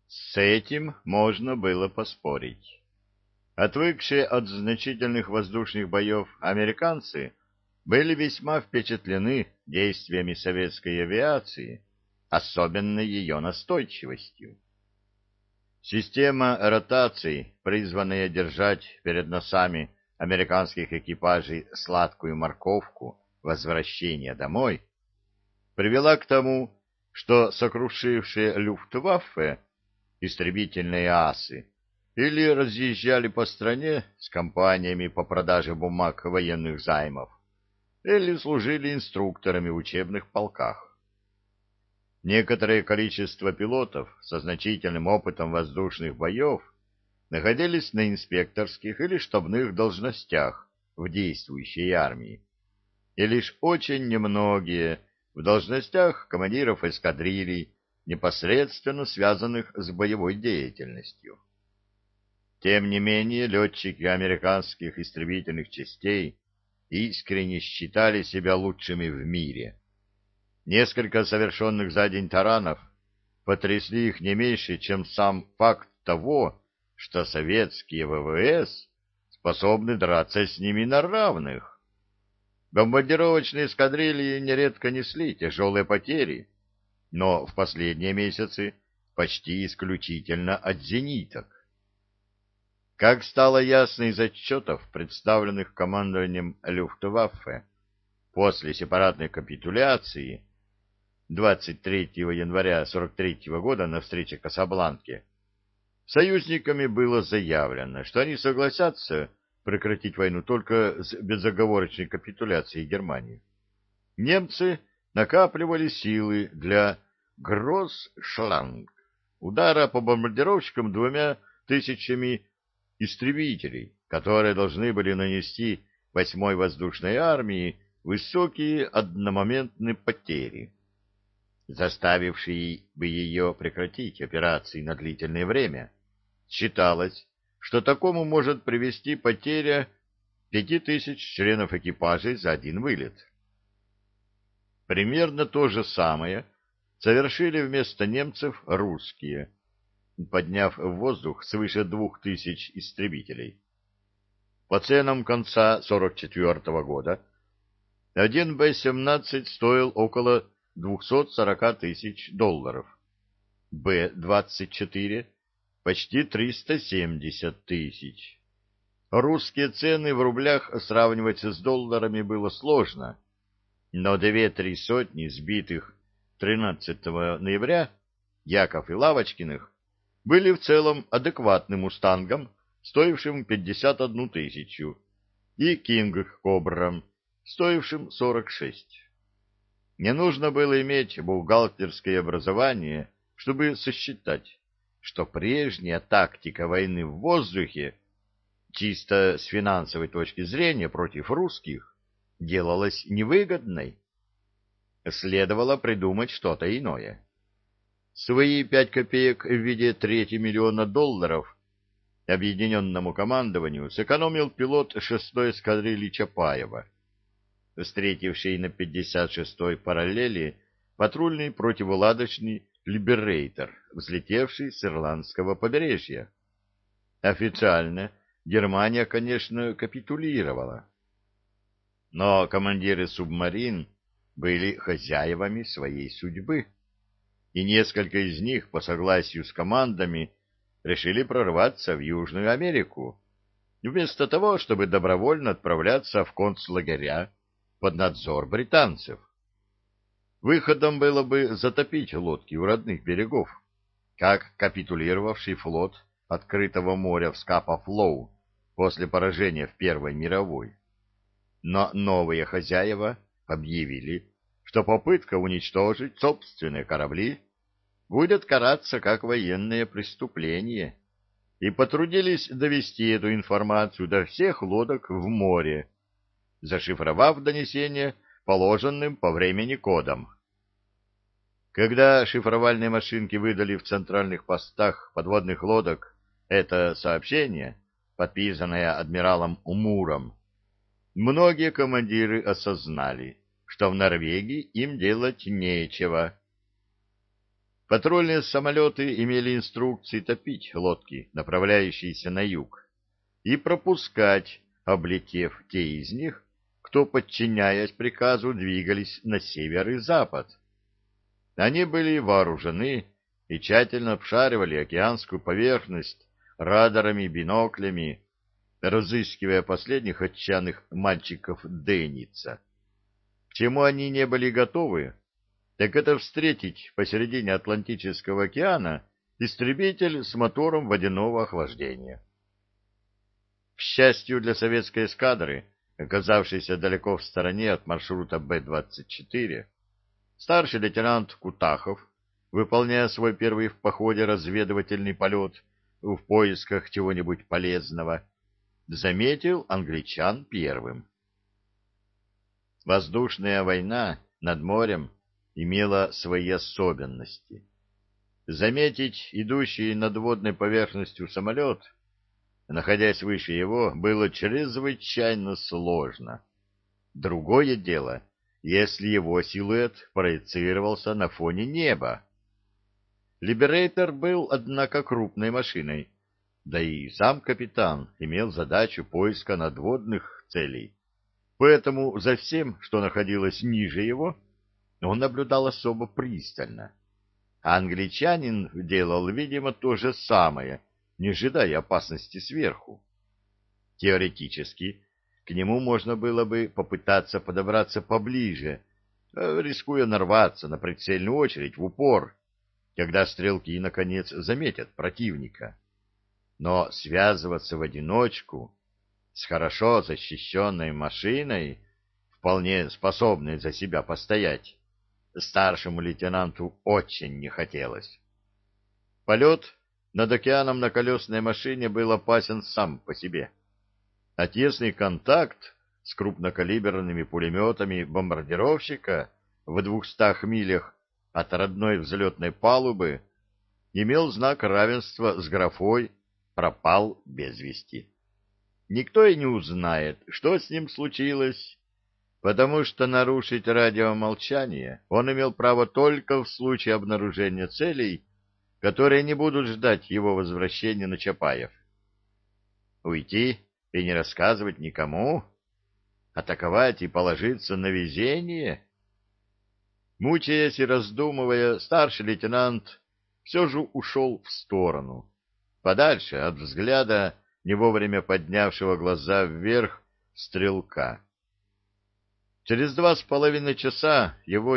С этим можно было поспорить. Отвыкшие от значительных воздушных боев американцы были весьма впечатлены действиями советской авиации, особенно ее настойчивостью. Система ротаций, призванная держать перед носами американских экипажей сладкую морковку возвращения домой, привела к тому, что сокрушившие Люфтваффе истребительные асы или разъезжали по стране с компаниями по продаже бумаг военных займов, или служили инструкторами в учебных полках. Некоторое количество пилотов со значительным опытом воздушных боев находились на инспекторских или штабных должностях в действующей армии, и лишь очень немногие в должностях командиров эскадрилий, непосредственно связанных с боевой деятельностью. Тем не менее, летчики американских истребительных частей искренне считали себя лучшими в мире. Несколько совершенных за день таранов потрясли их не меньше, чем сам факт того, что советские ВВС способны драться с ними на равных. Бомбардировочные эскадрильи нередко несли тяжелые потери, но в последние месяцы почти исключительно от зениток. Как стало ясно из отчетов, представленных командованием Люфтваффе, после сепаратной капитуляции 23 января 43 года на встрече в Касабланке, союзниками было заявлено, что они согласятся прекратить войну только с безоговорочной капитуляцией Германии. Немцы накапливали силы для Гроссшланг, удара по бомбардировщикам 2000 истребителей, которые должны были нанести 8-й воздушной армии высокие одномоментные потери, заставившие бы ее прекратить операции на длительное время. Считалось, что такому может привести потеря 5000 членов экипажей за один вылет. Примерно то же самое совершили вместо немцев русские, подняв в воздух свыше 2000 истребителей. По ценам конца 44 года один Б-17 стоил около $240 тысяч, Б-24 почти 370 тысяч. Русские цены в рублях сравнивать с долларами было сложно, но 2-3 сотни сбитых 13 ноября Яков и Лавочкиных были в целом адекватным мустангом, стоившим 51 тысячу, и Кинг-кобрам, стоившим 46. Не нужно было иметь бухгалтерское образование, чтобы сосчитать, что прежняя тактика войны в воздухе, чисто с финансовой точки зрения против русских, делалась невыгодной. Следовало придумать что-то иное. Свои 5 копеек в виде $3 миллиона объединенному командованию сэкономил пилот 6-й эскадрильи Чапаева, встретивший на 56-й параллели патрульный противолодочный «Либерейтор», взлетевший с ирландского побережья. Официально Германия, конечно, капитулировала, но командиры субмарин были хозяевами своей судьбы, и несколько из них, по согласию с командами, решили прорваться в Южную Америку, вместо того, чтобы добровольно отправляться в концлагеря под надзор британцев. Выходом было бы затопить лодки у родных берегов, как капитулировавший флот открытого моря в Скапа-Флоу после поражения в Первой мировой. Но новые хозяева объявили, что попытка уничтожить собственные корабли будет караться как военное преступление, и потрудились довести эту информацию до всех лодок в море, зашифровав донесение положенным по времени кодом. Когда шифровальные машинки выдали в центральных постах подводных лодок это сообщение, подписанное адмиралом Муром, многие командиры осознали, что в Норвегии им делать нечего. Патрульные самолеты имели инструкции топить лодки, направляющиеся на юг, и пропускать, облетев те из них, кто, подчиняясь приказу, двигались на север и запад. Они были вооружены и тщательно обшаривали океанскую поверхность радарами и биноклями, разыскивая последних отчаянных мальчиков Денниса. К чему они не были готовы, так это встретить посередине Атлантического океана истребитель с мотором водяного охлаждения. К счастью для советской эскадры, оказавшейся далеко в стороне от маршрута Б-24, старший лейтенант Кутахов, выполняя свой первый в походе разведывательный полет в поисках чего-нибудь полезного, заметил англичан первым. Воздушная война над морем имела свои особенности. Заметить идущий над водной поверхностью самолет, находясь выше его, было чрезвычайно сложно. Другое дело, если его силуэт проецировался на фоне неба. Либерейтор был, однако, крупной машиной, да и сам капитан имел задачу поиска надводных целей, поэтому за всем, что находилось ниже его, он наблюдал особо пристально. А англичанин делал, видимо, то же самое, не ожидая опасности сверху. Теоретически, к нему можно было бы попытаться подобраться поближе, рискуя нарваться на прицельную очередь в упор, когда стрелки, наконец, заметят противника. Но связываться в одиночку с хорошо защищенной машиной, вполне способной за себя постоять, старшему лейтенанту очень не хотелось. Полет над океаном на колесной машине был опасен сам по себе, а тесный контакт с крупнокалиберными пулеметами бомбардировщика в 200 милях от родной взлетной палубы имел знак равенства с графой «пропал без вести». Никто и не узнает, что с ним случилось, потому что нарушить радиомолчание он имел право только в случае обнаружения целей, которые не будут ждать его возвращения на Чапаев. Уйти и не рассказывать никому? Атаковать и положиться на везение? Мучаясь и раздумывая, старший лейтенант все же ушел в сторону, подальше от взгляда не вовремя поднявшего глаза вверх стрелка. Через 2,5 часа его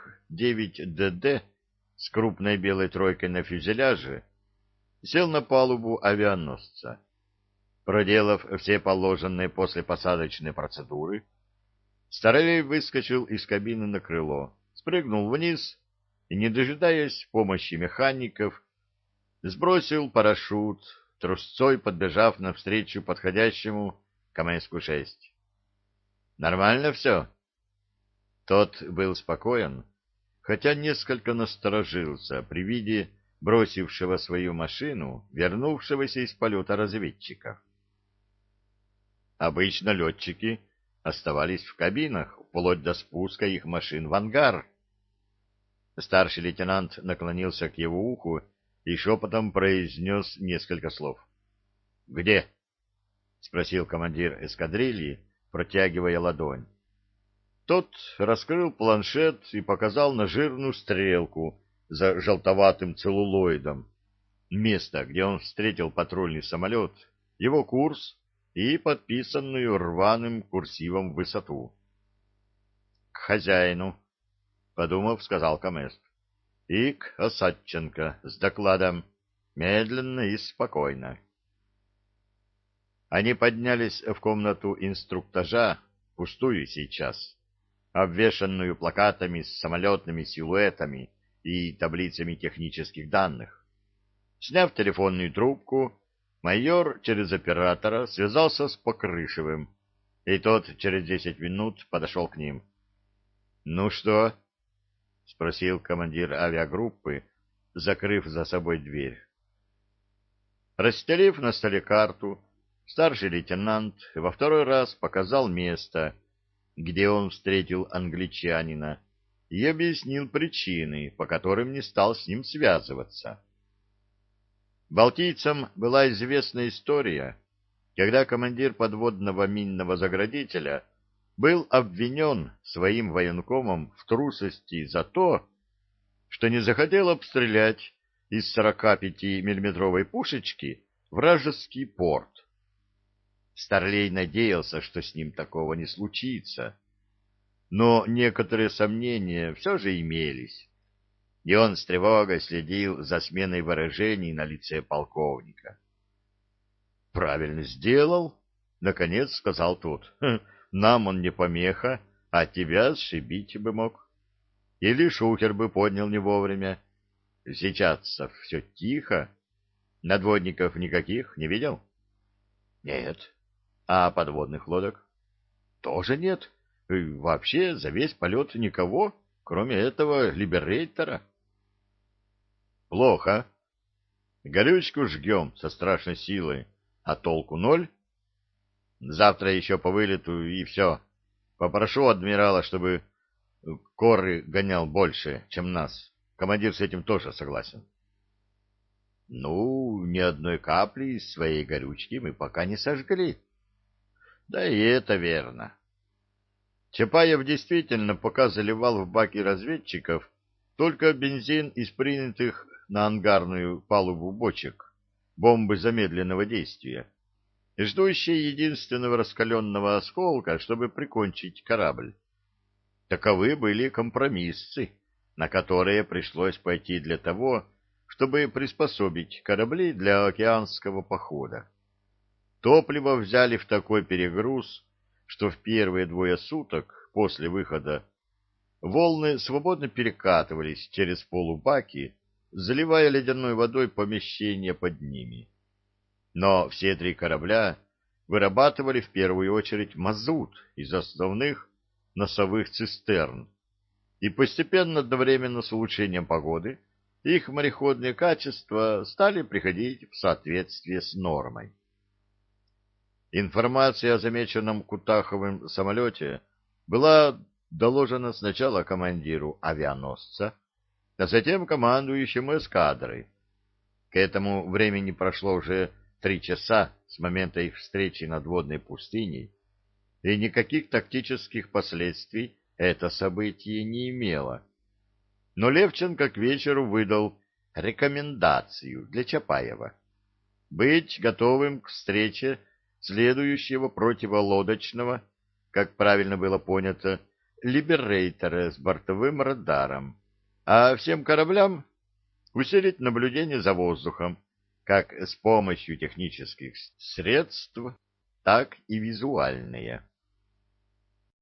Як-9ДД с крупной белой тройкой на фюзеляже сел на палубу авианосца. Проделав все положенные послепосадочные процедуры, Старлей выскочил из кабины на крыло, спрыгнул вниз и, не дожидаясь помощи механиков, сбросил парашют, трусцой подбежав навстречу подходящему КМС-6. «Нормально все?» Тот был спокоен, хотя несколько насторожился при виде бросившего свою машину, вернувшегося из полета разведчика. Обычно летчики оставались в кабинах вплоть до спуска их машин в ангар. Старший лейтенант наклонился к его уху и шепотом произнес несколько слов. «Где?» — спросил командир эскадрильи, протягивая ладонь. Тот раскрыл планшет и показал на жирную стрелку за желтоватым целлулоидом, место, где он встретил патрульный самолет, его курс и подписанную рваным курсивом высоту. — К хозяину, — подумав, сказал Камест, — и к Осадченко с докладом, медленно и спокойно. Они поднялись в комнату инструктажа, пустую сейчас, обвешанную плакатами с самолетными силуэтами и таблицами технических данных. Сняв телефонную трубку, майор через оператора связался с Покрышевым, и тот через 10 минут подошел к ним. — Ну что? — спросил командир авиагруппы, закрыв за собой дверь. Расстелив на столе карту, старший лейтенант во второй раз показал место, где он встретил англичанина, и объяснил причины, по которым не стал с ним связываться. Балтийцам была известна история, когда командир подводного минного заградителя был обвинен своим военкомом в трусости за то, что не захотел обстрелять из 45-миллиметровой пушечки вражеский порт. Старлей надеялся, что с ним такого не случится, но некоторые сомнения все же имелись, и он с тревогой следил за сменой выражений на лице полковника. «Правильно сделал», — наконец сказал тот. «Нам он не помеха, а тебя сшибить бы мог. Или шухер бы поднял не вовремя. Сейчас-то все тихо. Надводников никаких не видел?» «Нет». «А подводных лодок?» «Тоже нет. И вообще за весь полет никого, кроме этого либерейтора». «Плохо. Горючку жгем со страшной силой, а толку ноль. Завтра еще по вылету, и все. Попрошу адмирала, чтобы коры гонял больше, чем нас. Командир с этим тоже согласен». «Ну, ни одной капли из своей горючки мы пока не сожгли». «Да и это верно». Чапаев действительно пока заливал в баки разведчиков только бензин из принятых на ангарную палубу бочек, бомбы замедленного действия, ждущие единственного раскаленного осколка, чтобы прикончить корабль. Таковы были компромиссы, на которые пришлось пойти для того, чтобы приспособить корабли для океанского похода. Топливо взяли в такой перегруз, что в первые 2 суток после выхода волны свободно перекатывались через полубаки, заливая ледяной водой помещения под ними. Но все 3 корабля вырабатывали в первую очередь мазут из основных носовых цистерн, и постепенно, одновременно с улучшением погоды, их мореходные качества стали приходить в соответствие с нормой. Информация о замеченном Кутаховым самолете была доложена сначала командиру авианосца, а затем командующему эскадрой. К этому времени прошло уже 3 часа с момента их встречи над водной пустыней, и никаких тактических последствий это событие не имело. Но Левченко к вечеру выдал рекомендацию для Чапаева быть готовым к встрече следующего противолодочного, как правильно было понято, либерейтора с бортовым радаром, а всем кораблям усилить наблюдение за воздухом, как с помощью технических средств, так и визуальные.